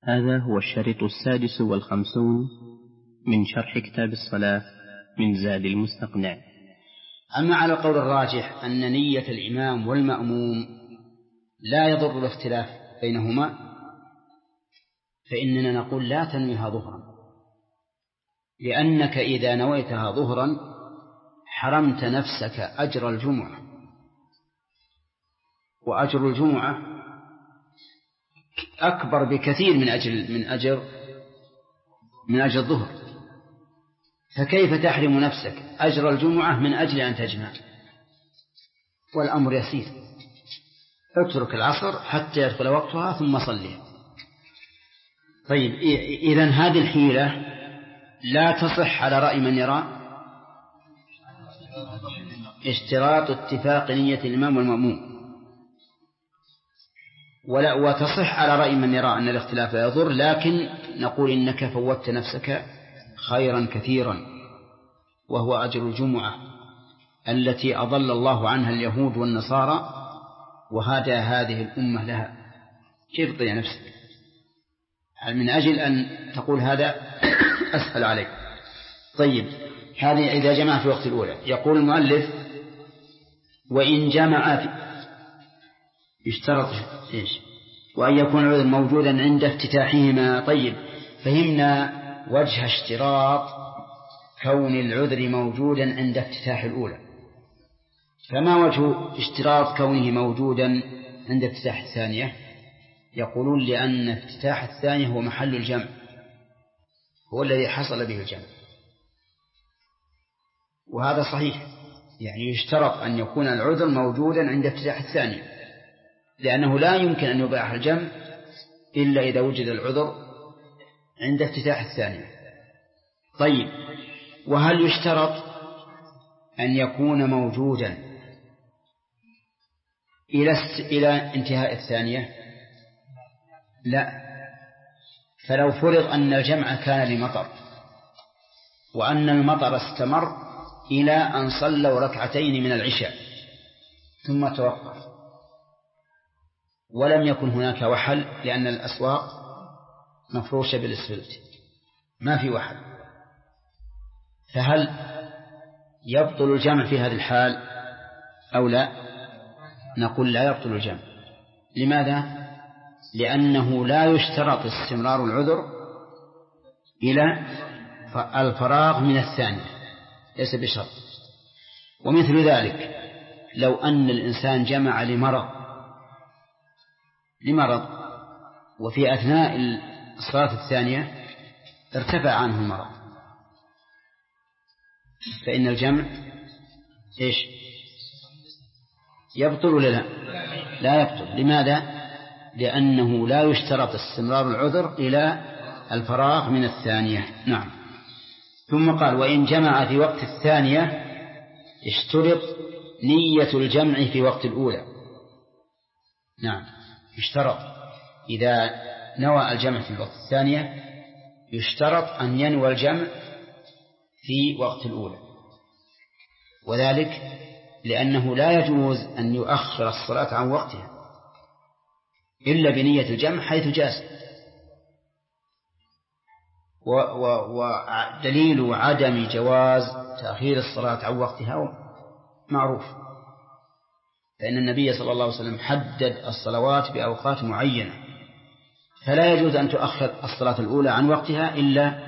هذا هو الشريط 56 من شرح كتاب الصلاة من زاد المستقنع. أما على القول الراجح أن نية الإمام والمأموم لا يضر الاختلاف بينهما، فإننا نقول لا تنويها ظهرا، لأنك إذا نويتها ظهرا حرمت نفسك أجر الجمعة، وأجر الجمعة أكبر بكثير من أجر الظهر، فكيف تحرم نفسك أجر الجمعة من أجل أن تجمع؟ والأمر يسير، اترك العصر حتى يدخل وقتها ثم صليها. طيب، إذن هذه الحيلة لا تصح على رأي من يرى اشتراط اتفاق نية الإمام والمأموم، وتصح على رأي من يرى أن الاختلاف لا يضر، لكن نقول إنك فوتت نفسك خيرا كثيرا، وهو أجر الجمعة التي أضل الله عنها اليهود والنصارى وهدى هذه الأمة لها. كيف تضيع نفسك من أجل أن تقول هذا أسهل عليك؟ طيب، هذه إذا جمع في وقت الأولى. يقول المؤلف: وإن جمع يشترط إيش؟ وأن يكون العذر موجودا عند افتتاحهما. طيب، فهمنا وجه اشتراط كون العذر موجودا عند افتتاح الأولى، فما وجه اشتراط كونه موجودا عند افتتاح الثانية؟ يقولون لأن افتتاح الثانية هو محل الجمع، هو الذي حصل به الجمع، وهذا صحيح، يعني يشترط أن يكون العذر موجودا عند افتتاح الثانية، لأنه لا يمكن أن يباح الجمع إلا إذا وجد العذر عند افتتاح الثانية. طيب، وهل يشترط أن يكون موجودا إلى انتهاء الثانية؟ لا، فلو فرض أن الجمع كان لمطر، وأن المطر استمر إلى أن صلوا ركعتين من العشاء ثم توقف، ولم يكن هناك وحل لأن الأسواق مفروشة بالإسفلت ما في وحل، فهل يبطل الجمع في هذه الحال أو لا؟ نقول لا يبطل الجمع. لماذا؟ لأنه لا يشترط استمرار العذر إلى الفراغ من الثانية، ليس بشرط. ومثل ذلك لو أن الإنسان جمع لمرض وفي أثناء الصلاة الثانية ارتفع عنه المرض، فإن الجمع إيش؟ يبطل ولا لا؟ لا يبطل. لماذا؟ لأنه لا يشترط استمرار العذر إلى الفراغ من الثانية. نعم. ثم قال: وإن جمع في وقت الثانية اشترط نية الجمع في وقت الأولى. نعم، اشترط إذا نوى الجمع في الوقت الثانية يشترط أن ينوى الجمع في وقت الأولى، وذلك لأنه لا يجوز أن يؤخر الصلاة عن وقتها إلا بنية الجمع حيث جاز. ودليل عدم جواز تأخير الصلاة عن وقتها معروف، فإن النبي صلى الله عليه وسلم حدد الصلوات بأوقات معينة، فلا يجوز أن تؤخر الصلاة الأولى عن وقتها إلا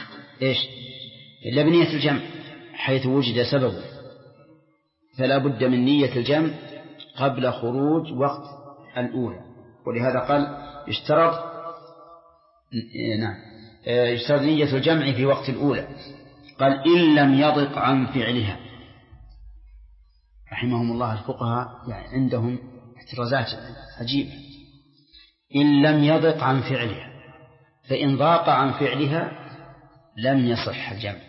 بنية الجمع حيث وجد سببه، فلا بد من نية الجمع قبل خروج وقت الأولى. ولهذا قال يشترط نية الجمع في وقت الأولى. قال: إن لم يضق عن فعلها. رحمهم الله الفقهاء يعني عندهم احترازات عجيبة. إن لم يضق عن فعلها، فإن ضاق عن فعلها لم يصح الجمع،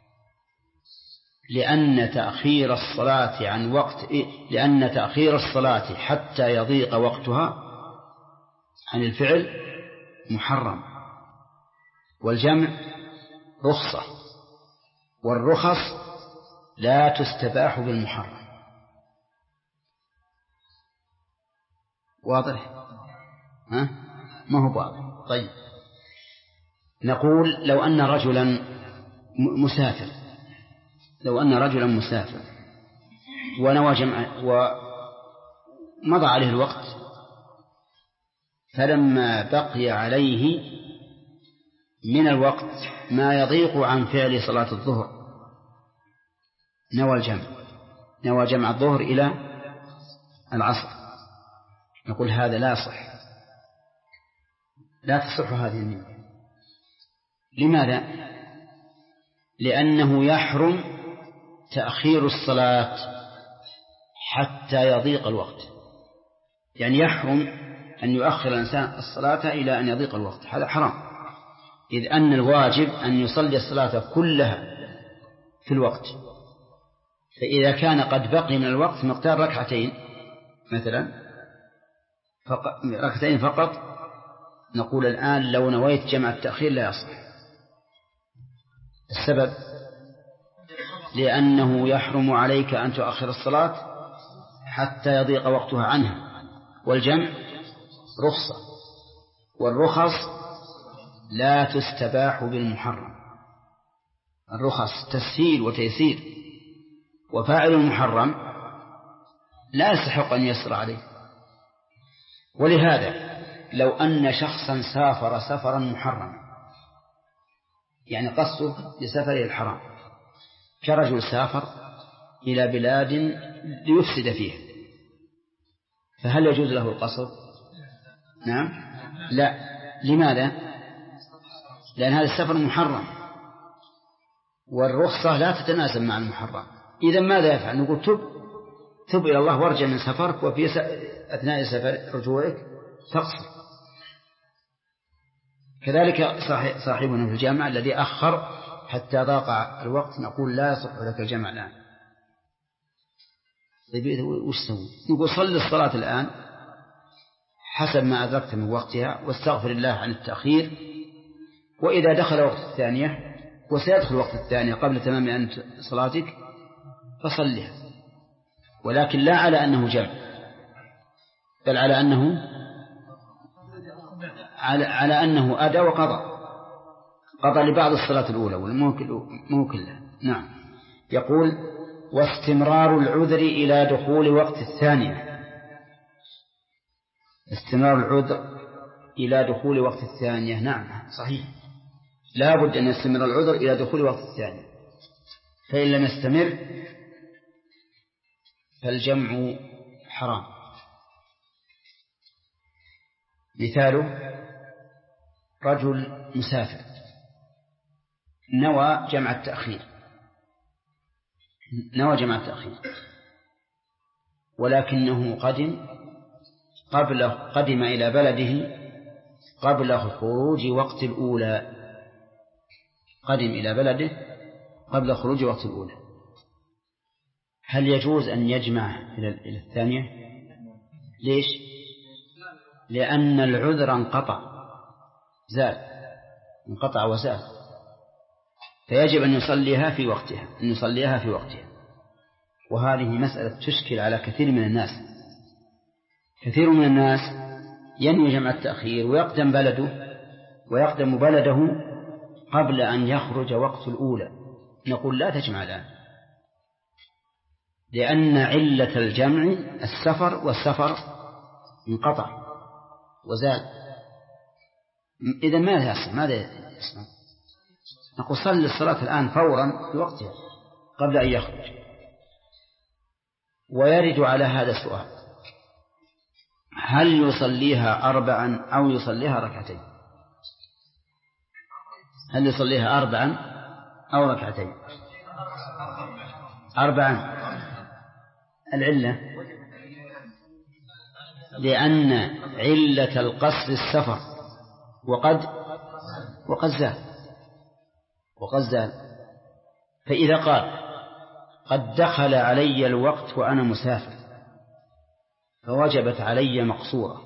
لأن تأخير الصلاة حتى يضيق وقتها عن الفعل محرم، والجمع رخصة، والرخص لا تستباح بالمحرم. واضح؟ ما هو واضح. طيب، نقول لو أن رجلا مسافر ونوى جمع ومضى عليه الوقت، فلما بقي عليه من الوقت ما يضيق عن فعل صلاة الظهر نوى جمع الظهر إلى العصر، نقول هذا لا تصح هذه النية. لماذا؟ لأنه يحرم تأخير الصلاة حتى يضيق الوقت، يعني يحرم أن يؤخر الإنسان الصلاة إلى أن يضيق الوقت، هذا حرام، إذ أن الواجب أن يصلي الصلاة كلها في الوقت. فإذا كان قد بقي من الوقت مقدار ركعتين مثلا ركعتين فقط، نقول الآن لو نويت جمع التأخير لا يصح. السبب لأنه يحرم عليك أن تؤخر الصلاة حتى يضيق وقتها عنها، والجمع رخصة، والرخص لا تستباح بالمحرم، الرخص تسهيل وتيسير، وفاعل المحرم لا يستحق أن يسر عليه. ولهذا لو أن شخصا سافر سفرا محرما، يعني قصده لسفره الحرام، كرجل سافر إلى بلاد ليفسد فيها، فهل يجوز له القصر؟ نعم لا. لماذا؟ لأن هذا السفر محرم، والرخصة لا تتناسب مع المحرم. إذا ماذا يفعل؟ نقول تب إلى الله وارجع من سفرك، وفي أثناء سفر رجوعك تقصر. كذلك صاحبنا في الجامع الذي أخر حتى ضاق الوقت، نقول لا يصح لك الجمع الآن. طيب وش سوي؟ نقول صل الصلاة الآن حسب ما أدركت من وقتها، واستغفر الله عن التأخير، وإذا دخل وقت الثانية وسيدخل وقت الثانية قبل تمام أن صلاتك فصلها، ولكن لا على أنه جمع، بل على أنه أدى قضى لبعض الصلاة الأولى والمو كلها. نعم. يقول واستمرار العذر إلى دخول وقت الثانية، استمرار العذر إلى دخول وقت الثانية، نعم صحيح، لا بد أن يستمر العذر إلى دخول وقت الثانية، فإن لم يستمر فالجمع حرام. مثاله رجل مسافر نوى جمع التأخير ولكنه قدم إلى بلده قبل خروج وقت الأولى، هل يجوز أن يجمع إلى الثانية؟ ليش؟ لأن العذر انقطع وزال، فيجب أن يصليها في وقتها. وهذه مسألة تشكل على كثير من الناس ينوي جمع التأخير ويقدم بلده قبل أن يخرج وقت الأولى، نقول لا تجمع الآن، لأن علة الجمع السفر، والسفر انقطع وزال. إذا ماذا يصنع؟ نقول صل الصلاة الآن فورا في وقتها قبل أن يخرج. ويرد على هذا السؤال: هل يصليها 4 أو يصليها ركعتين؟ هل يصليها 4 أو ركعتين؟ 4. العلة لأن علة القصر السفر وقد زال. فإذا قال قد دخل علي الوقت وأنا مسافر فوجبت علي مقصورة،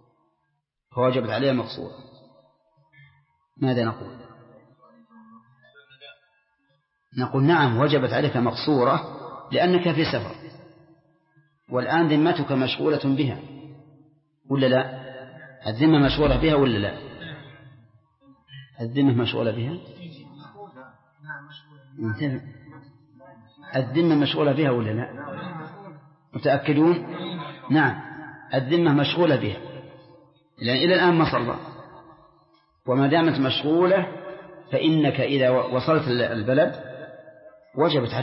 ماذا نقول؟ نقول نعم وجبت عليك مقصورة لأنك في سفر، والآن ذمتك مشغولة بها ولا لا؟ الذمة مشغولة بها ولا لا؟ الذمة مشغولة بها. الذمة مشغولة بها ولا لا؟ متأكدون؟ نعم، الذمة مشغولة بها، لأن إلى الآن ما صلى، وما دامت مشغولة فإنك إذا وصلت البلد وجبت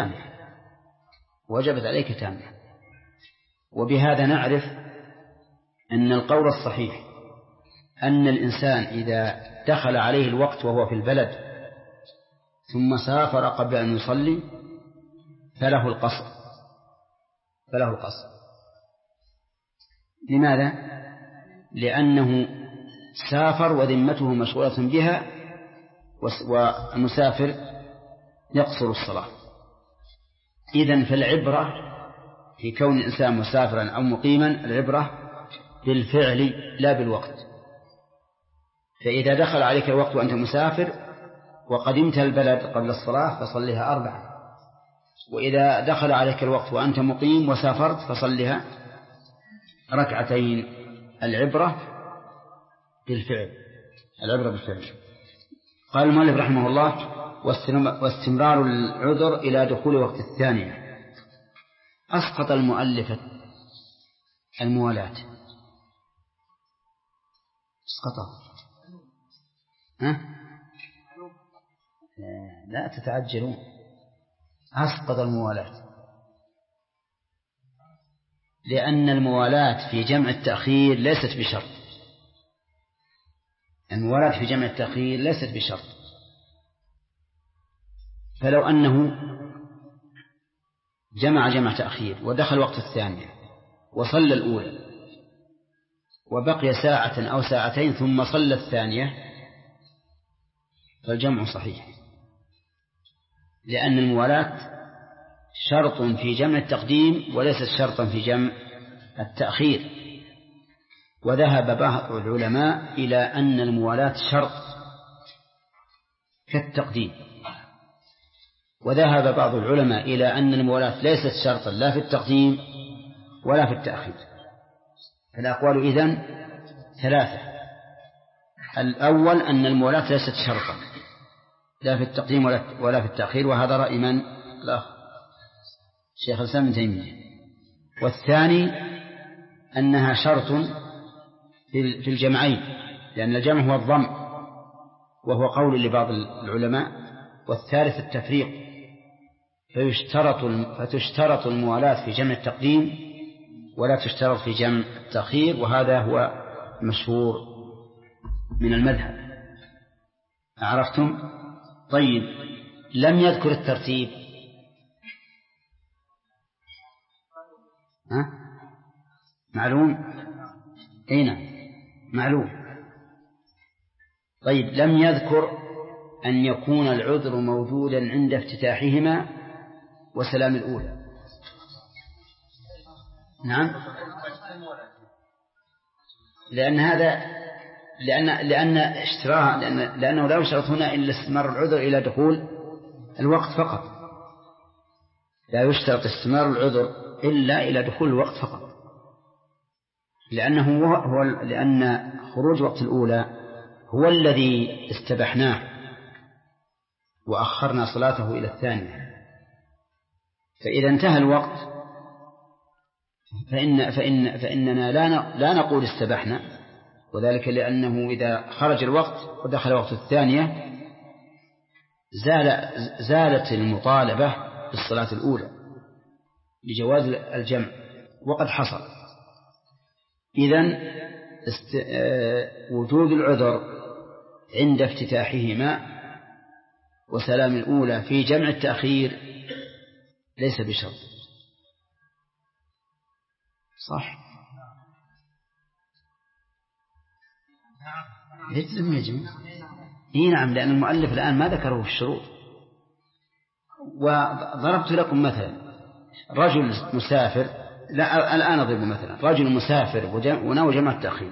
عليك تامة. وبهذا نعرف أن القول الصحيح أن الإنسان إذا دخل عليه الوقت وهو في البلد ثم سافر قبل أن يصلي فله القصر. لماذا؟ لأنه سافر وذمته مشغولة بها، والمسافر يقصر الصلاة. إذن فالعبرة في كون الإنسان مسافرا أو مقيما العبرة بالفعل لا بالوقت. فإذا دخل عليك الوقت وأنت مسافر وقدمت البلد قبل الصلاة فصلها 4، وإذا دخل عليك الوقت وأنت مقيم وسافرت فصلها 2. العبرة بالفعل. قال المؤلف رحمه الله: واستمرار العذر إلى دخول وقت الثانية. أسقط المؤلف الموالاة، اسقطها. لا تتعجلون، أسقط الموالاة، لأن الموالاة في جمع التأخير ليست بشرط. فلو أنه جمع تأخير ودخل وقت الثانية وصلى الأولى وبقي ساعة أو ساعتين ثم صلى الثانية فالجمع صحيح، لأن الموالاة شرط في جمع التقديم وليست شرطا في جمع التأخير. وذهب بعض العلماء إلى أن الموالاة شرط كالتقديم، وذهب بعض العلماء إلى أن الموالاة ليست شرطا لا في التقديم ولا في التأخير. الأقوال إذن 3. الأول أن الموالاة ليست شرطا لا في التقديم ولا في التأخير، وهذا رأي من؟ شيخ الإسلام ابن تيمية. والثاني أنها شرط في الجمعين، لأن الجمع هو الضم وهو قول لبعض العلماء. والثالث التفريق، فتشترط الموالاة في جمع التقديم ولا تشترط في جمع التأخير، وهذا هو مشهور من المذهب. عرفتم؟ طيب، لم يذكر الترتيب. معلوم؟ أين؟ معلوم. طيب، لم يذكر أن يكون العذر موجودا عند افتتاحهما وسلام الأولى. نعم، لأنه لا يشترط هنا إلا استمرار العذر إلى دخول الوقت فقط. لا يشترط استمرار العذر إلا إلى دخول الوقت فقط، لأن خروج وقت الأولى هو الذي استبحناه وأخرنا صلاته إلى الثانية. فإذا انتهى الوقت فإننا لا نقول استبحنا، وذلك لأنه إذا خرج الوقت ودخل وقت الثانية زالت المطالبة بالصلاة الأولى لجواز الجمع، وقد حصل. إذن وجود العذر عند افتتاحهما وسلام الأولى في جمع التأخير ليس بشرط. صح؟ لازم يجمع. نعم، لأن المؤلف الآن ما ذكره في الشروط. وضربت لكم مثلا رجل مسافر، الآن أضرب مثلا رجل مسافر ونوى جمع التأخير،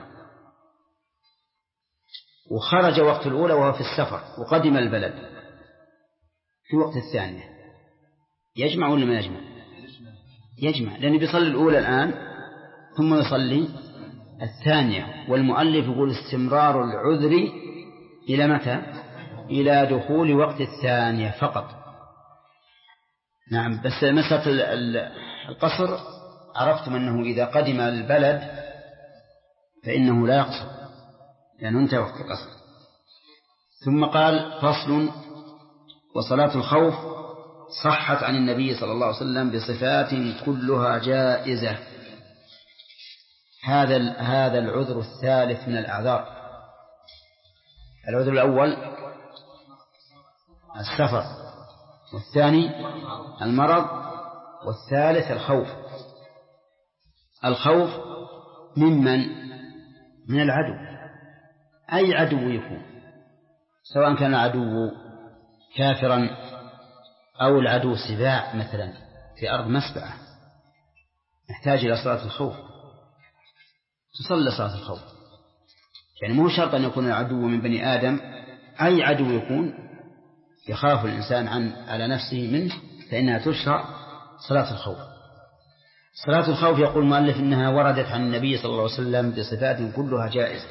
وخرج وقت الأولى وهو في السفر وقدم البلد في وقت الثانية، يجمع ولا ما يجمع؟ يجمع، لأنه بيصلي الأولى الآن ثم يصلي الثانية. والمؤلف يقول استمرار العذر إلى متى؟ إلى دخول وقت الثانية فقط. نعم. بس مسألة القصر عرفتم أنه إذا قدم البلد فإنه لا يقصر لأنه انتهى وقت القصر. ثم قال فصل: وصلاة الخوف صحت عن النبي صلى الله عليه وسلم بصفات كلها جائزة. هذا العذر الثالث من الأعذار. العذر الأول السفر، والثاني المرض، والثالث الخوف. الخوف من العدو، أي عدو يكون، سواء كان العدو كافرا أو العدو سباع مثلا في أرض مسبعة، نحتاج إلى صلاة الخوف. تصلى صلاة الخوف، يعني مو شرط أن يكون العدو من بني آدم، أي عدو يكون يخاف الإنسان على نفسه منه فإنها تشرع صلاة الخوف. صلاة الخوف يقول المؤلف إنها وردت عن النبي صلى الله عليه وسلم بصفات كلها جائزة،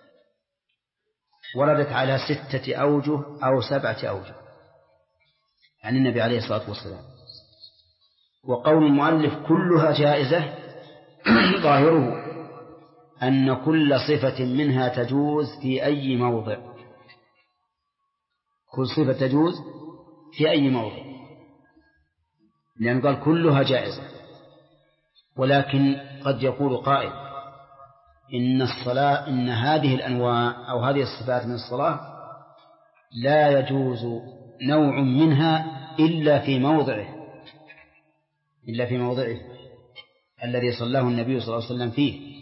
وردت على 6 أوجه أو 7 أوجه عن النبي عليه الصلاة والسلام. وقول المؤلف كلها جائزة ظاهره أن كل صفة منها تجوز في أي موضع، كل صفة تجوز في أي موضع، لأن قال كلها جائزة. ولكن قد يقول قائل إن هذه الأنواع أو هذه الصفات من الصلاة لا يجوز نوع منها إلا في موضعه الذي صلاه النبي صلى الله عليه وسلم فيه.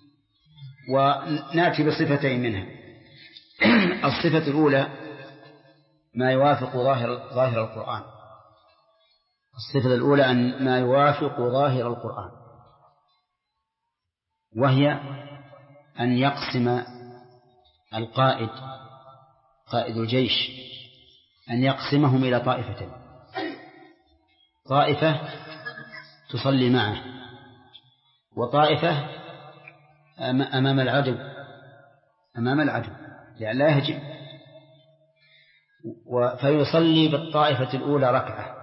ونأتي بصفتين منها. الصفة الأولى ما يوافق ظاهر القرآن. الصفة الأولى أن ما يوافق ظاهر القرآن، وهي أن يقسم القائد، قائد الجيش، أن يقسمهم إلى طائفتين: طائفة تصلي معه، وطائفة أمام العدو لأن لا يهجم، فيصلي بالطائفة الأولى ركعة،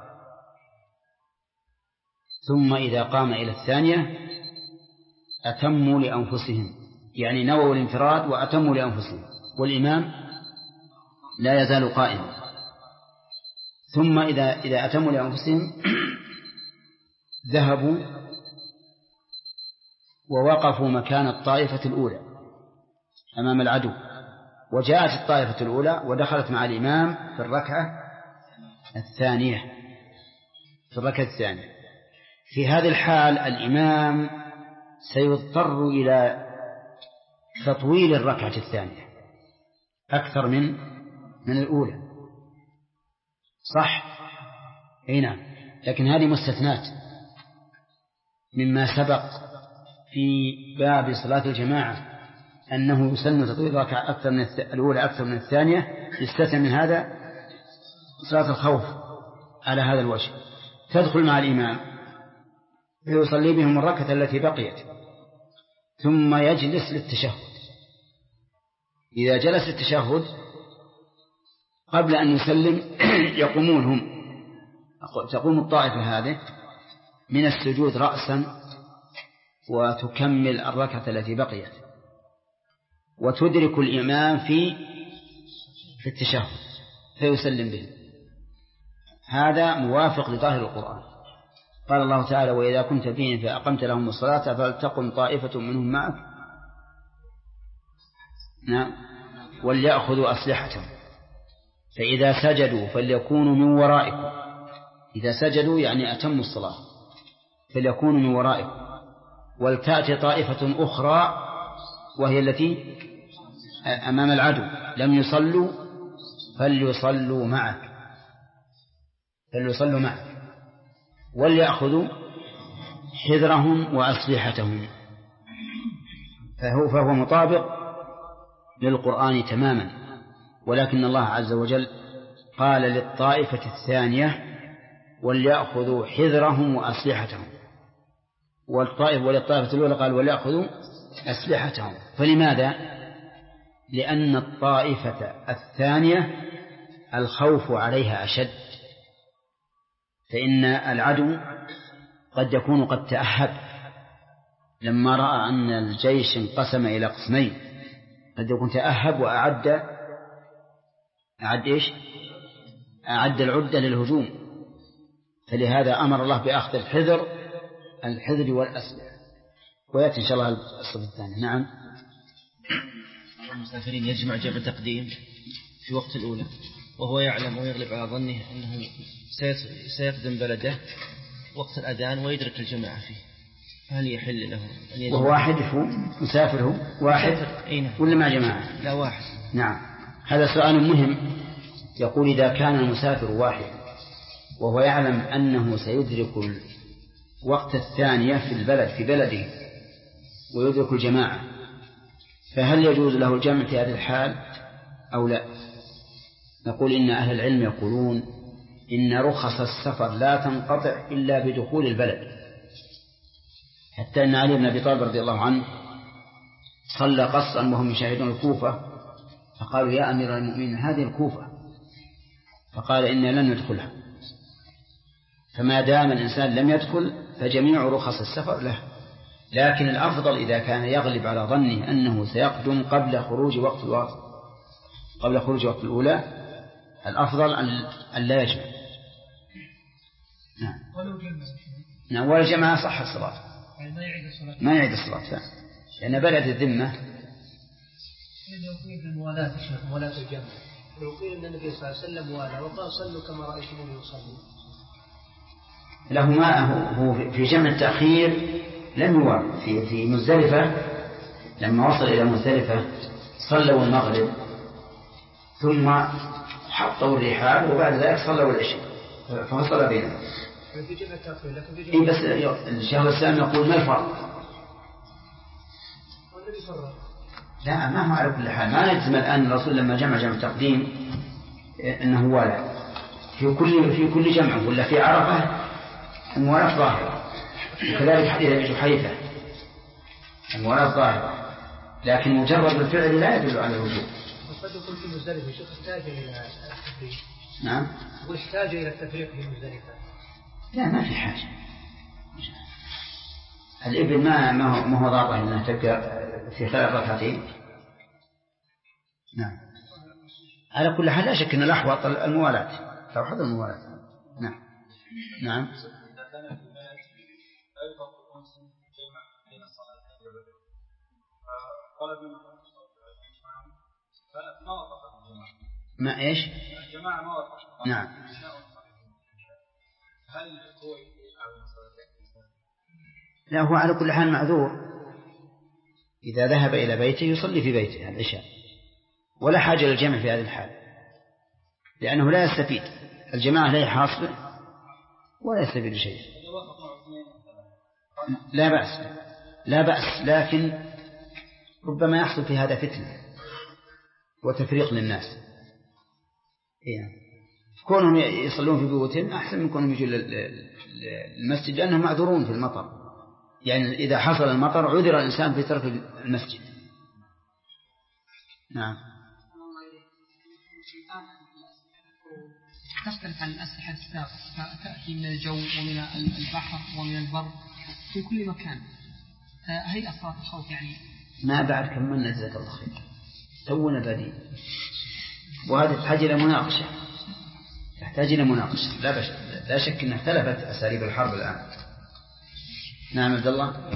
ثم إذا قام إلى الثانية أتموا لأنفسهم، يعني نووا الانفراد وأتموا لأنفسهم، والإمام لا يزال قائما. ثم إذا أتموا لأنفسهم ذهبوا ووقفوا مكان الطائفة الأولى أمام العدو، وجاءت الطائفة الأولى ودخلت مع الإمام في الركعة الثانية. في هذه الحال الإمام سيضطر إلى تطويل الركعة الثانية أكثر من الأولى، صح؟ أي نعم. لكن هذه مستثنات مما سبق في باب صلاة الجماعة أنه يسن تطويل الركعة أكثر من الأولى أكثر من الثانية. يستثنى من هذا صلاة الخوف على هذا الوجه. تدخل مع الإمام فيصلي بهم الركعة التي بقيت، ثم يجلس للتشهد. إذا جلس للتشهد قبل أن يسلم يقومون هم، تقوم الطائفة هذه من السجود رأسا وتكمل الركعة التي بقيت، وتدرك الإمام في التشهد فيسلم به. هذا موافق لظاهر القرآن. قال الله تعالى: وإذا كنت فيهم فأقمت لهم الصلاة فلتقم طائفة منهم معك وليأخذوا أسلحتهم فإذا سجدوا فليكونوا من ورائكم. إذا سجدوا يعني أتموا الصلاة، فليكونوا من ورائكم. ولتأتي طائفة أخرى وهي التي أمام العدو لم يصلوا فليصلوا معك وليأخذوا حذرهم وأسلحتهم. فهو مطابق للقرآن تماما. ولكن الله عز وجل قال للطائفة الثانية وليأخذوا حذرهم وأسلحتهم، وللطائفة الأولى قال وليأخذوا أسلحتهم. فلماذا؟ لأن الطائفة الثانية الخوف عليها أشد، فإن العدو قد يكون قد تأهب لما رأى أن الجيش انقسم إلى قسمين، قد يكون تأهب وأعد العدة للهجوم، فلهذا أمر الله بأخذ الحذر والأسلحة. ويأتي إن شاء الله الصف الثاني. نعم. المسافرين يجمع جمع تقديم في وقت الأولى وهو يعلم ويغلب على ظنه أنه سيقدم بلده وقت الأذان ويدرك الجماعة فيه، هل يحل له أن يجمع؟ وهو واحد مسافر، هو واحد ولا مع جماعة؟ لا، واحد. نعم، هذا سؤال مهم. يقول إذا كان المسافر واحد وهو يعلم أنه سيدرك وقت الثانية في بلده ويدرك الجماعة، فهل يجوز له الجمع في هذه الحال أو لا؟ نقول إن أهل العلم يقولون إن رخص السفر لا تنقطع إلا بدخول البلد، حتى أن علي بن أبي طالب رضي الله عنه صلى قصرا وهم يشاهدون الكوفة، فقالوا يا أمير المؤمنين هذه الكوفة، فقال إنا لن ندخلها. فما دام الإنسان لم يدخل فجميع رخص السفر له، لكن الأفضل إذا كان يغلب على ظنه أنه سيقدم قبل خروج وقت الأولى، الأفضل أن لا يجمع. نعم، ولا جمع صح الصلاة، ما يعيد الصلاة لأن بلد الذمة. لو قيل الموالاة الشيخ مولاة الجمع، لو قيل أن النبي صلى الله عليه وسلم والاه وقال صلوا كما رأيتموني يصلي، له ما هو في جمع التأخير لم يوافق في مزدلفة. لما وصل إلى مزدلفة صلوا المغرب ثم حطوا الرحال وبعد ذلك صلوا العشاء ففصل بينهم. في جمع التأخير لكن في جمع بس الشيخ الإسلام يقول ما الفرق؟ والنبي فرق. لا، ما هو على كل حال ما نجزم الآن الرسول لما جمع تقديم أنه والد في كل جمع، ولا في عرفة الموالاة ظاهرة، وكذلك حديث أبي جحيفة الموالاة ظاهرة، لكن مجرد الفعل لا يدل على الوجوب. وقد يكون في مزدلفة الشيخ احتاج إلى التفريق. نعم، واحتاج إلى التفريق في مزدلفة. لا، ما في حاجة. الإبن ما هو ضابط أنه تبقى في خلال ركعتين. نعم، على كل حال لا شك أن الأحوط الموالاة، توحد الموالاة. نعم. نعم. ما إيش؟ نعم. لا، هو على كل حال معذور، إذا ذهب إلى بيته يصلي في بيته العشاء، ولا حاجة للجمع في هذه الحال، لأنه لا يستفيد الجماعة لا يحاصل ولا يستفيد شيء. لا بأس، لكن ربما يحصل في هذا فتنة وتفريق للناس. كونهم يصلون في بيوتهم أحسن من كونهم يجوا للمسجد، لأنهم معذورون في المطر. يعني إذا حصل المطر عذر الإنسان في ترك المسجد. نعم. تختلف عن الأسلحة السابقة، تأتي من الجو ومن البحر ومن البر في كل مكان. هي أصوات الخوف يعني ما بعد كملنا جزاك الله خير، تونا بادين، وهذا تحتاج إلى مناقشة. لا شك أن اختلفت أساليب الحرب الآن. نعم عبد الله.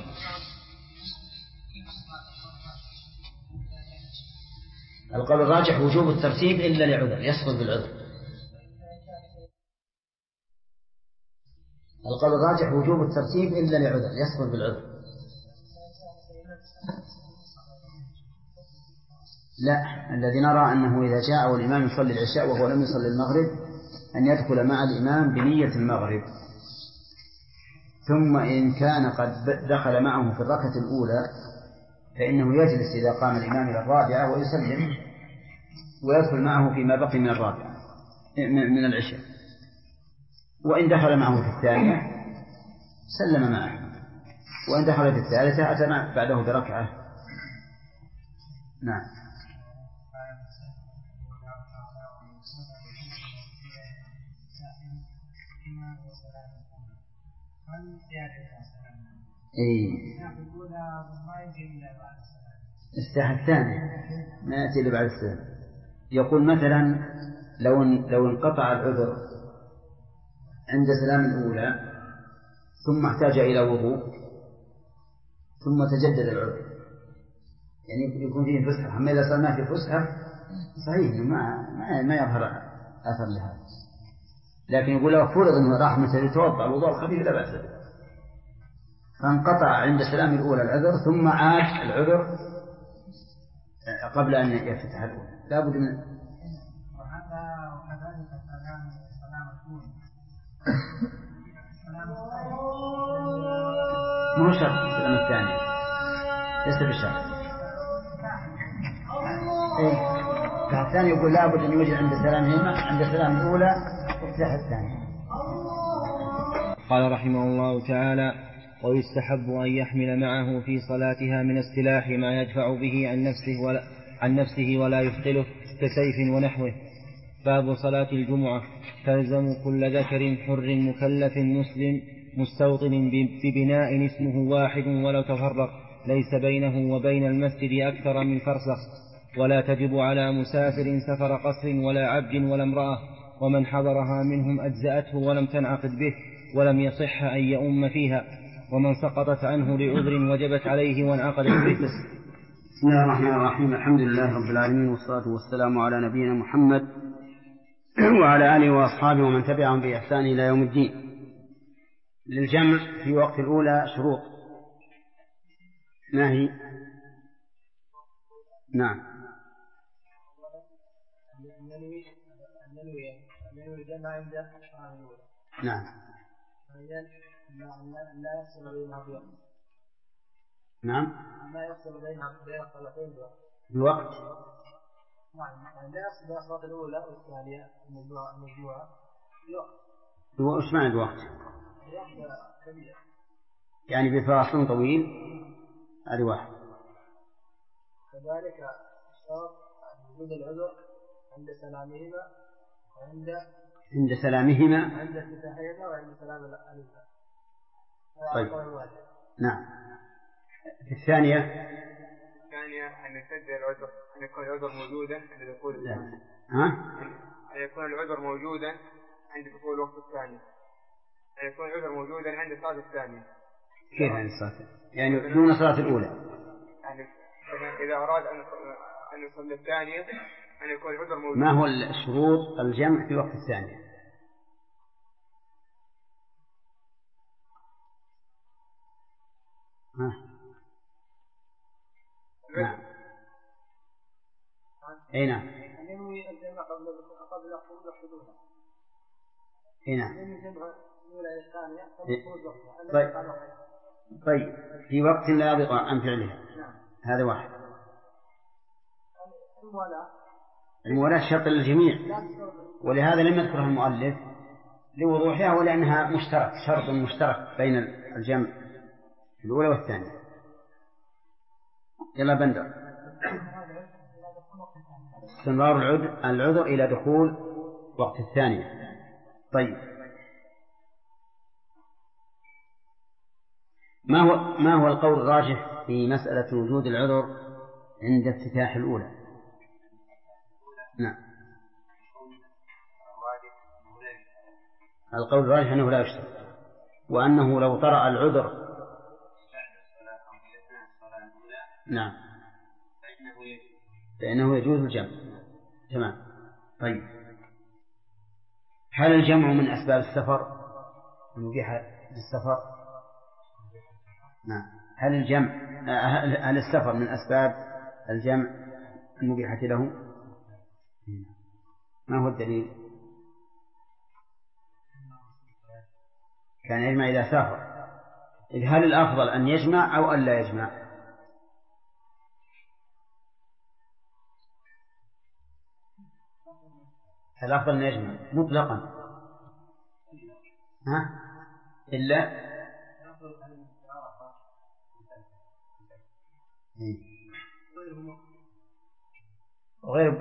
القول الراجح وجوب الترتيب إلا لعذر يسقط بالعذر. القول الراجح وجوب الترتيب إلا لعذر يسقط بالعذر. لا، الذي نرى أنه إذا جاء والإمام يصلي العشاء وهو لم يصلي المغرب أن يدخل مع الإمام بنية المغرب، ثم إن كان قد دخل معه في الركعة الأولى فإنه يجلس إذا قام الإمام إلى الرابعة ويسلم ويدخل معه فيما بقي من الرابعة من العشاء، وإن دخل معه في الثانية سلم معه، وإن دخل في الثالثة أتى بعده بركعة. نعم. الساحة الثانية ما يأتي إلا بعد السلام. يقول مثلا لو انقطع العذر عند سلام الأولى ثم احتاج إلى وضوء ثم تجدد العذر، يعني يكون فيه فسحة. أما إذا صار ما في فسحة صحيح ما يظهر أثر لهذا، لكن يقول لو فرض أنه راح مثل يتوضأ الوضوء الخفيف لا بأس به، فانقطع عند سلام الأولى العذر ثم عاد العذر قبل أن يفتح الأولى لا بد من وكذلك سلام الأولى مو شرط السلام الثاني، ليس بشرط. الثاني يقول لا بد أن يوجد عند سلامهما عند سلام الأولى افتح الثاني. قال رحمه الله تعالى: ويستحب أن يحمل معه في صلاتها من السلاح ما يدفع به عن نفسه ولا يثقله كسيف ونحوه. باب صلاة الجمعة: تلزم كل ذكر حر مكلف مسلم مستوطن ببناء اسمه واحد ولو تفرق، ليس بينه وبين المسجد أكثر من فرسخ، ولا تجب على مسافر سفر قصر ولا عبد ولا امرأة، ومن حضرها منهم أجزأته ولم تنعقد به ولم يصح أن يؤم فيها، ومن سقطت عنه لعذر وجبت عليه وانعقدت به. بسم الله الرحمن الرحيم. الحمد لله رب العالمين، والصلاة والسلام على نبينا محمد وعلى آله وأصحابه ومن تبعهم بإحسان إلى يوم الدين. للجمع في وقت الأولى شروط، ما هي؟ نعم. نعم. نعم. لا يفصل بين الصلاتين بالوقت. نعم، لا يفصل بين الصلاة الأولى والثانية المجموعة بالوقت. وش معنى الوقت؟ الوقت كبير، يعني بفاصل طويل. هذه واحد. كذلك الشرط وجود العذر عند سلامهما عند سلامهما عند افتتاحهما وعند سلام الأولى. طيب. نعم. الثانية أن يسجل العذر، أن يكون العذر موجودا عند دخول الثاني. أن يكون العذر موجودا عند دخول الوقت الثاني، أن يكون العذر موجودا عند الصلاة الثانية. كيف عند الصلاة؟ يعني دون الصلاة الأولى. يعني إذا أراد أن يصلي الثانية أن يكون العذر موجود. ما هو الشروط الجمع في وقت الثانية؟ نعم. أي نعم. ينوي الجمع قبل الحضور. أي نعم. طيب. طيب في وقت لا يضيق عن فعلها. هذا واحد. المولاة شرط للجميع، ولهذا لم يذكرها المؤلف لوضوحها ولأنها شرط مشترك بين الجمع الأولى والثانية. يلا بندر. استمرار العذر إلى دخول وقت الثانية. طيب ما هو القول الراجح في مسألة وجود العذر عند افتتاح الأولى؟ نعم. القول الراجح أنه لا يشترط، وأنه لو طرأ العذر نعم فإنه يجوز الجمع. تمام. طيب هل الجمع من أسباب السفر المبيحة للسفر؟ نعم. هل السفر من أسباب الجمع المبيحة له؟ ما هو الدليل؟ كان يجمع إذا سافر. هل الأفضل أن يجمع أو أن لا يجمع؟ الأفضل أن يجمع مطلقا. إلا غير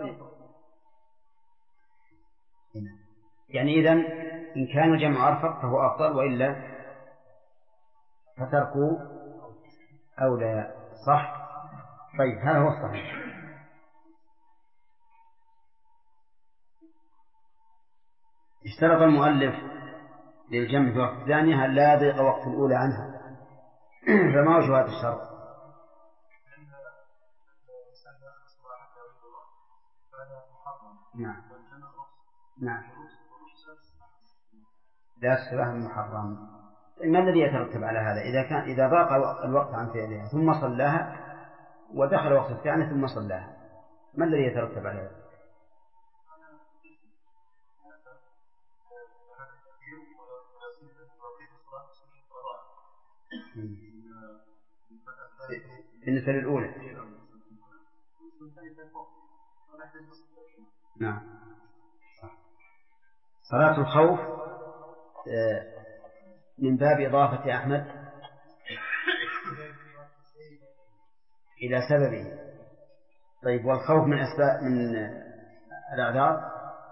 يعني إذن إن كان الجمع أرفق فهو أفضل، وإلا فتركوا أولى. صح؟ طيب هذا هو الصحيح. اشترط المؤلف للجمع في وقت الثانية لا يضيق وقت الأولى عنها، فما وجه هذا الشرط؟ نعم لا الصلاة محرم. ما الذي يترتب على هذا؟ إذا ضاق الوقت عن فعلها ثم صلاها ودخل وقت الثانية ثم صلاها، ما الذي يترتب على هذا؟ بالنسبة للأولى نعم. صلاة الخوف من باب إضافة أحمد إلى سببه. طيب والخوف من أسباب من الأعذار؟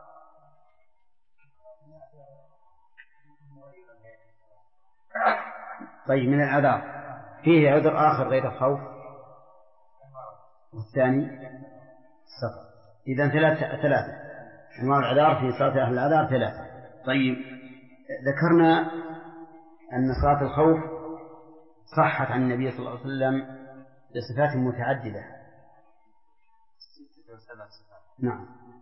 طيب من الأعذار فيه عذر آخر غير الخوف، والثاني السفر. إذن ثلاثة أنواع الأعذار في صلاة أهل الأعذار ثلاثة. طيب ذكرنا أن صلاة الخوف صحت عن النبي صلى الله عليه وسلم بصفات متعددة. نعم.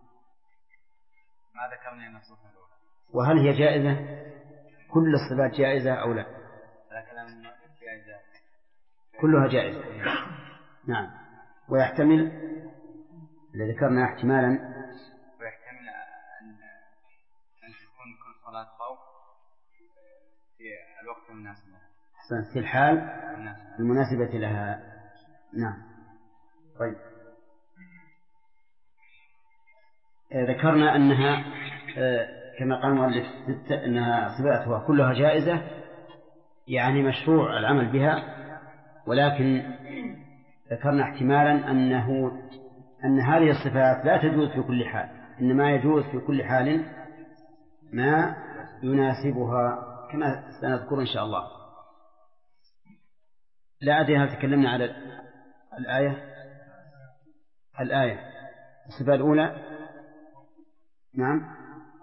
ما ذكرنا أن الصفة الأولى. وهل هي جائزة؟ كل الصفات جائزة أو لا؟ جائزة. كلها جائزة. نعم. ويحتمل اللي ذكرنا احتمالا، ويحتمل أن تكون كل صلاة خوف في الوقت المناسب لها، في الحال المناسبة لها. نعم. طيب ذكرنا أنها كما قال المؤلف أنها صفاتها كلها جائزة، يعني مشروع العمل بها، ولكن ذكرنا احتمالا أن هذه الصفات لا تجوز في كل حال، إنما يجوز في كل حال ما يناسبها كما سنذكر إن شاء الله. لا أدري هل تكلمنا على الآية الصفة الأولى. نعم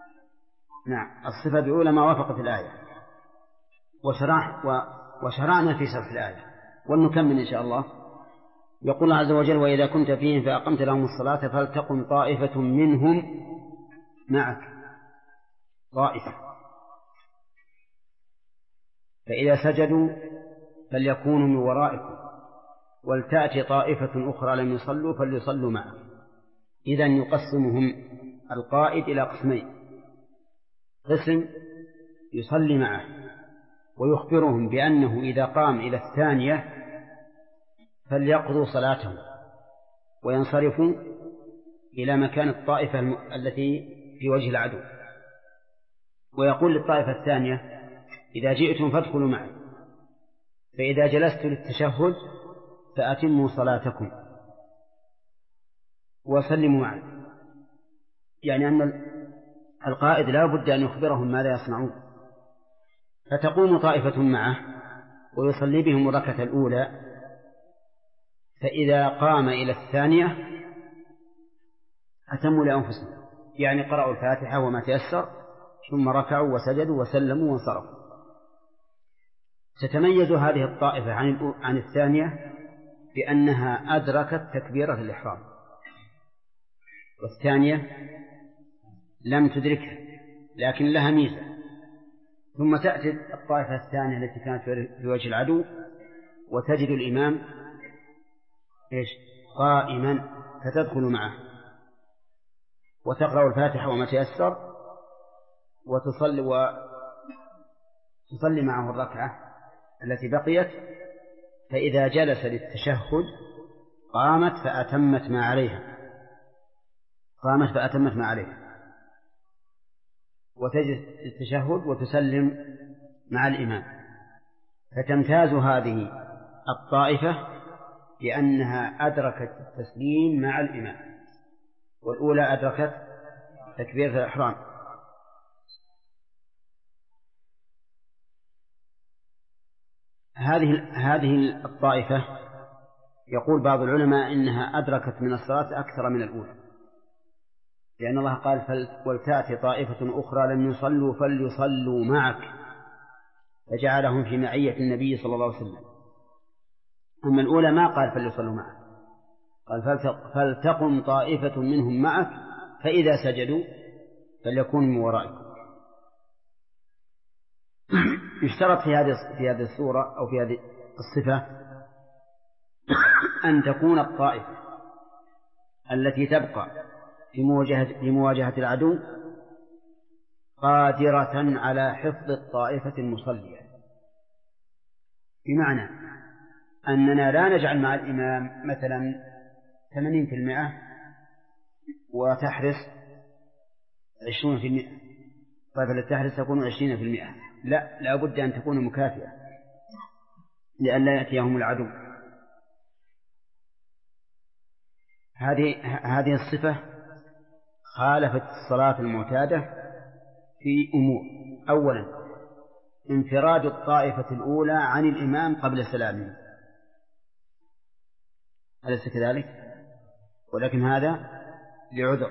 الصفة الأولى ما وافقت الآية، وشرعنا في شرح الآية، ونكمل إن شاء الله. يقول الله عز وجل: وإذا كنت فيهم فأقمت لهم الصلاة فلتقم طائفة منهم معك. طائفة، فإذا سجدوا فليكونوا من ورائكم ولتأتي طائفة أخرى لم يصلوا فليصلوا معك. إذن يقسمهم القائد إلى قسمين: قسم يصلي معه ويخبرهم بأنه إذا قام إلى الثانية فليقضوا صلاتهم وينصرفوا إلى مكان الطائفة التي في وجه العدو، ويقول للطائفة الثانية: إذا جئتم فادخلوا معي، فإذا جلست للتشهد فأتموا صلاتكم وسلموا معي. يعني أن القائد لا بد أن يخبرهم ماذا يصنعون. فتقوم طائفة معه ويصلي بهم الركعة الأولى، فإذا قام إلى الثانية أتموا لأنفسهم، يعني قرأوا الفاتحة وما تيسر، ثم ركعوا وسجدوا وسلموا وانصرفوا. تتميز هذه الطائفة عن الثانية بأنها أدركت تكبيرة الإحرام، والثانية لم تدركها لكن لها ميزة. ثم تأتي الطائفة الثانية التي كانت في وجه العدو وتجد الإمام قائما، فتدخل معه وتقرأ الفاتحة وما تيسر وتصلي معه الركعة التي بقيت، فإذا جلس للتشهد قامت فأتمت ما عليها وتجلس التشهد وتسلم مع الإمام. فتمتاز هذه الطائفة لأنها أدركت التسليم مع الإمام، والأولى أدركت تكبيرة الإحرام. هذه الطائفة يقول بعض العلماء إنها أدركت من الصلاة أكثر من الأولى، لأن الله قال ولتأتي طائفة أخرى لم يصلوا فليصلوا معك، فجعلهم في معية النبي صلى الله عليه وسلم. أما الأولى ما قال فليصلوا معك، قال فلتقم طائفة منهم معك فإذا سجدوا فليكونوا من ورائكم. يشترط في هذه الصورة أو في هذه الصفة أن تكون الطائفة التي تبقى في مواجهة العدو قادرة على حفظ الطائفة المصلية، بمعنى أننا لا نجعل مع الإمام مثلا 80% وتحرس 20%، الطائفة التي تحرس تكون 20%، لا بد أن تكون مكافئة لئلا يأتيهم العدو. هذه الصفة خالفت الصلاة المعتادة في أمور: أولا انفراد الطائفة الأولى عن الإمام قبل سلامه، أليس كذلك؟ ولكن هذا لعذر.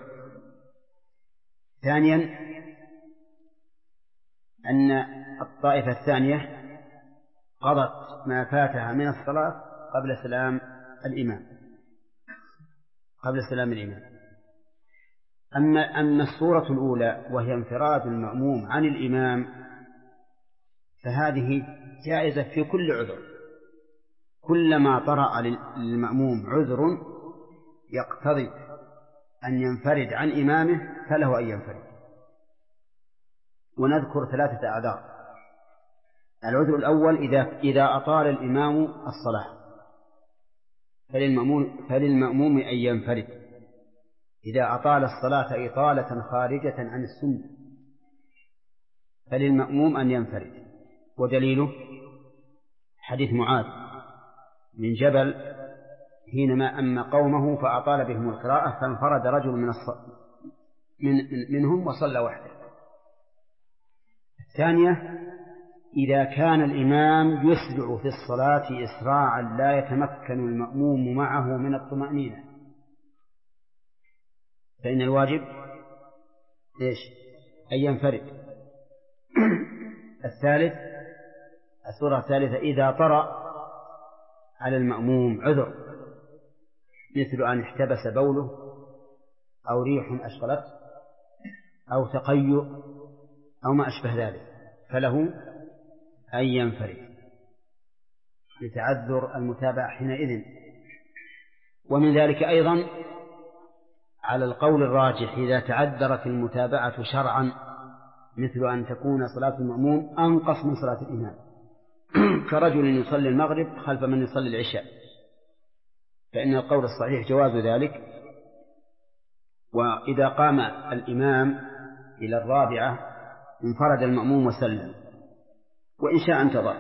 ثانيا أن الطائفة الثانية قضت ما فاتها من الصلاة قبل سلام الإمام. أما الصورة الأولى وهي انفراد المأموم عن الإمام فهذه جائزة في كل عذر، كلما طرأ للمأموم عذر يقتضي أن ينفرد عن إمامه فله أن ينفرد. ونذكر 3 أعذار. العذر الأول إذا أطال الإمام الصلاة فللمأموم أن ينفرد، إذا أطال الصلاة إطالة خارجة عن السنة فللمأموم أن ينفرد. ودليله حديث معاذ من جبل حينما أما قومه فأطال بهم القراءة فانفرد رجل منهم وصلى وحده. الثانية إذا كان الإمام يسرع في الصلاة إسراعا لا يتمكن المأموم معه من الطمأنينة فإن الواجب أن ينفرد. الصورة الثالثة إذا طرأ على المأموم عذر مثل أن احتبس بوله أو ريح أشغلته أو تقيؤ أو ما أشبه ذلك فله أن ينفرد لتعذر المتابعة حينئذ. ومن ذلك أيضا على القول الراجح إذا تعذرت المتابعة شرعا مثل أن تكون صلاة المأموم أنقص من صلاة الإمام كرجل يصلي المغرب خلف من يصلي العشاء فإن القول الصحيح جواز ذلك. وإذا قام الإمام إلى 4 انفرد المأموم وسلم وإن شاء انتظر.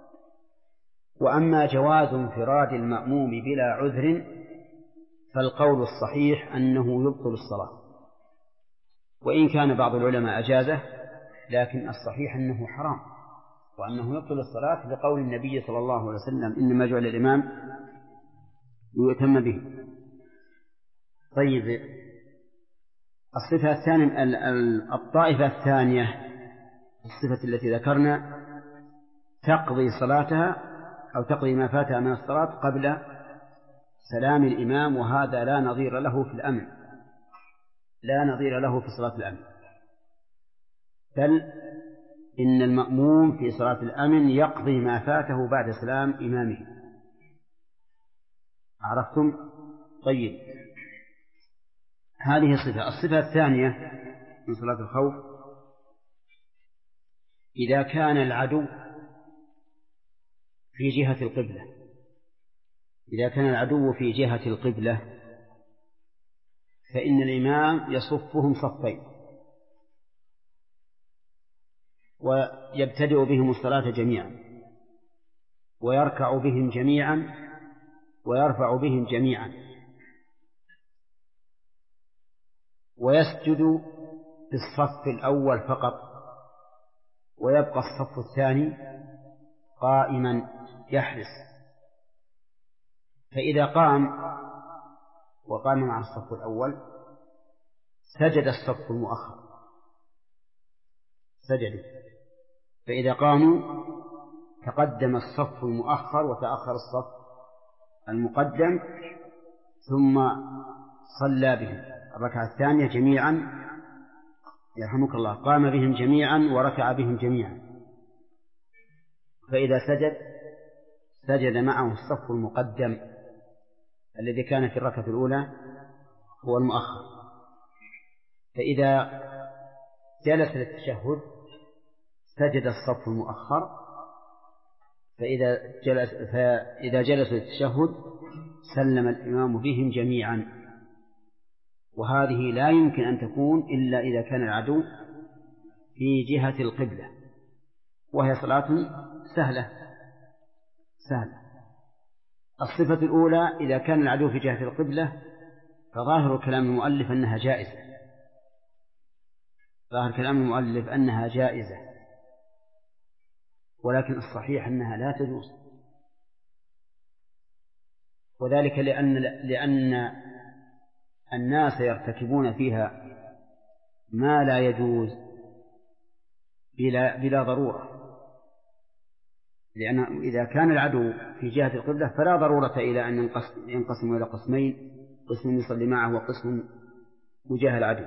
وأما جواز انفراد المأموم بلا عذر فالقول الصحيح أنه يبطل الصلاة، وإن كان بعض العلماء أجازه لكن الصحيح أنه حرام وأنه يبطل الصلاة لقول النبي صلى الله عليه وسلم إنما جعل الإمام ليؤتم به. طيب الصفة الثانية الطائفة الثانية الصفة التي ذكرنا تقضي صلاتها أو تقضي ما فاتها من الصلاة قبل سلام الإمام، وهذا لا نظير له في الأمن، لا نظير له في صلاة الأمن، بل إن المأموم في صلاة الأمن يقضي ما فاته بعد سلام إمامه. عرفتم؟ طيب هذه الصفة الثانية من صلاة الخوف إذا كان العدو في جهة القبلة، إذا كان العدو في جهة القبلة فإن الإمام يصفهم صفين ويبتدئ بهم الصلاة جميعا ويركع بهم جميعا ويرفع بهم جميعا، ويسجد في الصف الأول فقط، ويبقى الصف الثاني قائما يحرس. فإذا قام وقام مع الصف الأول سجد الصف المؤخر، سجد. فإذا قاموا تقدم الصف المؤخر وتأخر الصف المقدم، ثم صلى بهم الركعة الثانية جميعا، يرحمك الله، قام بهم جميعا وركع بهم جميعا. فإذا سجد معه الصف المقدم الذي كان في الركعة الأولى هو المؤخر. فإذا جلس للتشهد سجد الصف المؤخر، فإذا جلس للتشهد سلم الإمام بهم جميعا. وهذه لا يمكن أن تكون إلا إذا كان العدو في جهة القبلة، وهي صلاة سهلة. الصفة الأولى إذا كان العدو في جهة القبلة فظاهر كلام المؤلف أنها جائزة، ظاهر كلام المؤلف أنها جائزة، ولكن الصحيح أنها لا تجوز، وذلك لأن الناس يرتكبون فيها ما لا يجوز بلا ضرورة. لأن إذا كان العدو في جهة القبلة فلا ضرورة إلى أن ينقسم إلى قسمين، قسم يصلي معه وقسم وجاه العدو.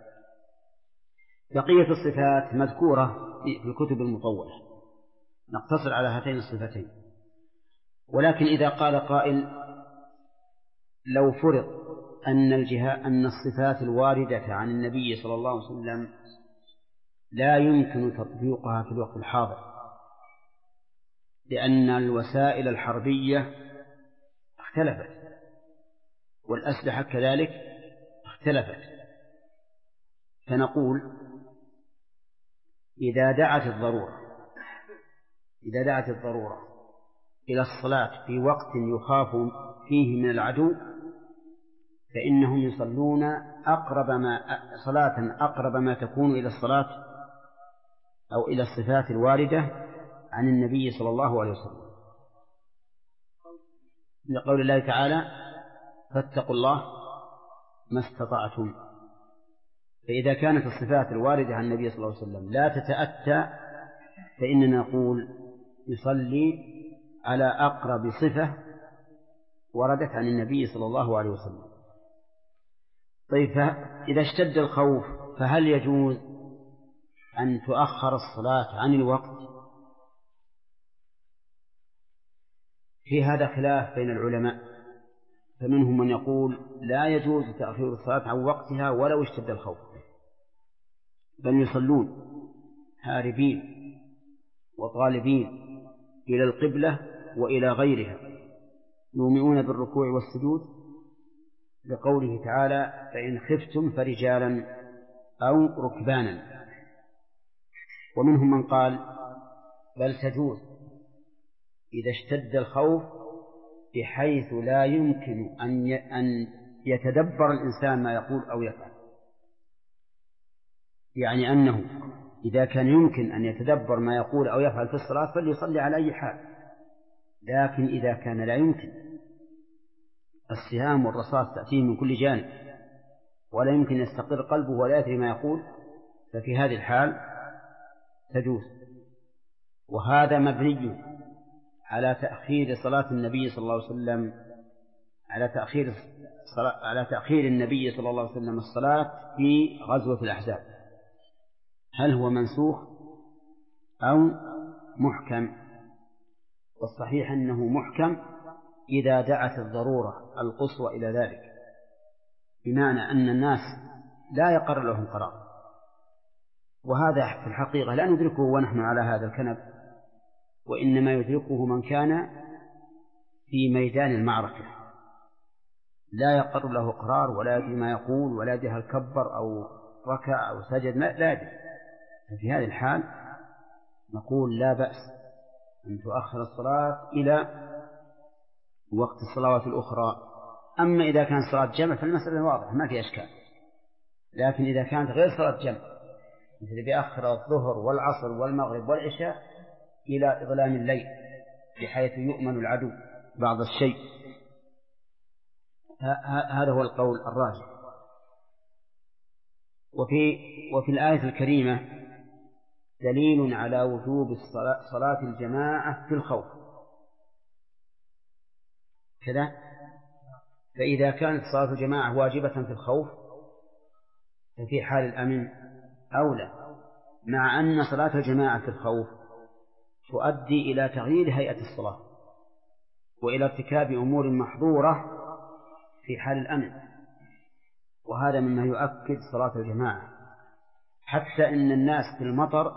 بقية الصفات مذكورة في الكتب المطولة، نقتصر على هاتين الصفتين. ولكن إذا قال قائل لو فرض أن الصفات الواردة عن النبي صلى الله عليه وسلم لا يمكن تطبيقها في الوقت الحاضر، لأن الوسائل الحربية اختلفت والأسلحة كذلك اختلفت، فنقول إذا دعت الضرورة إلى الصلاة في وقت يخاف فيه من العدو فإنهم يصلون صلاة أقرب ما تكون إلى الصلاة أو إلى الصفات الواردة عن النبي صلى الله عليه وسلم، لقول الله تعالى فاتقوا الله ما استطعتم. فإذا كانت الصفات الواردة عن النبي صلى الله عليه وسلم لا تتأتى فإننا نقول يصلي على أقرب صفة وردت عن النبي صلى الله عليه وسلم. طيب، إذا اشتد الخوف فهل يجوز أن تؤخر الصلاة عن الوقت؟ في هذا خلاف بين العلماء، فمنهم من يقول لا يجوز تأخير الصلاة عن وقتها ولو اشتد الخوف، بل يصلون هاربين وطالبين إلى القبلة وإلى غيرها، يومئون بالركوع والسجود، لقوله تعالى فإن خفتم فرجالا أو ركبانا. ومنهم من قال بل تجوز إذا اشتد الخوف بحيث لا يمكن أن يتدبر الإنسان ما يقول أو يفعل، يعني أنه إذا كان يمكن أن يتدبر ما يقول أو يفعل في الصلاة فليصلي على أي حال. لكن إذا كان لا يمكن، السهام والرصاص تأتيه من كل جانب ولا يمكن يستقر قلبه ولا يدري ما يقول، ففي هذه الحال تجوز. وهذا مبني على تأخير صلاة النبي صلى الله عليه وسلم، على تأخير النبي صلى الله عليه وسلم الصلاة في غزوة الأحزاب، هل هو منسوخ أو محكم؟ والصحيح أنه محكم إذا دعت الضرورة القصوى إلى ذلك، بمعنى أن الناس لا يقر لهم قرار. وهذا في الحقيقة لا ندركه ونحن على هذا الكنب، وإنما يدركه من كان في ميدان المعركة لا يقر له قرار ولا يدري ما يقول ولا يدري هل كبر أو ركع أو سجد، لا يدري. ففي هذه الحال نقول لا بأس أن تؤخر الصلاة إلى وقت الصلوات الأخرى. أما إذا كان صلاة جمع فالمسألة واضحة ما في أشكال، لكن إذا كانت غير صلاة جمع مثل بأخر الظهر والعصر والمغرب والعشاء إلى إظلام الليل بحيث يؤمن العدو بعض الشيء، هذا هو القول الراجح. وفي الآية الكريمة دليل على وجوب صلاة الجماعة في الخوف كذا. فإذا كانت صلاة الجماعة واجبة في الخوف ففي حال الأمن أولى، مع أن صلاة الجماعة في الخوف تؤدي إلى تغيير هيئة الصلاة وإلى ارتكاب أمور محظورة في حال الأمن، وهذا مما يؤكد صلاة الجماعة. حتى إن الناس في المطر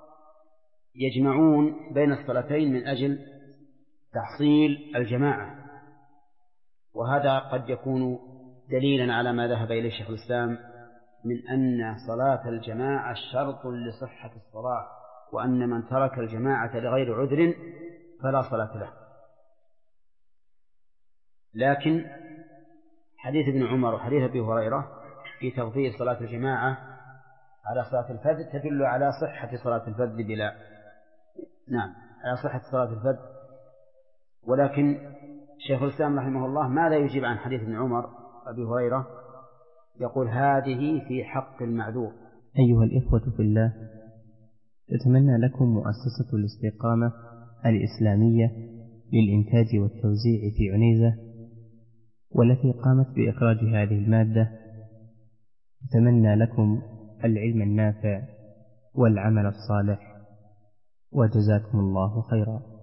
يجمعون بين الصلاتين من أجل تحصيل الجماعة، وهذا قد يكون دليلا على ما ذهب إليه شيخ الإسلام من أن صلاة الجماعة شرط لصحة الصلاة، وأن من ترك الجماعة لغير عذر فلا صلاة له. لكن حديث ابن عمر وحديث أبي هريرة في تفضيل صلاة الجماعة على صلاة الفذ تدل على صحة صلاة الفذ على صحة صلاة الفذ. ولكن شيخ الإسلام رحمه الله ماذا يجيب عن حديث ابن عمر أبي هريرة؟ يقول هذه في حق المعذور. أيها الإخوة في الله، تتمنى لكم مؤسسة الاستقامة الإسلامية للإنتاج والتوزيع في عنيزة، والتي قامت بإخراج هذه المادة، تتمنى لكم العلم النافع والعمل الصالح، وجزاكم الله خيرا.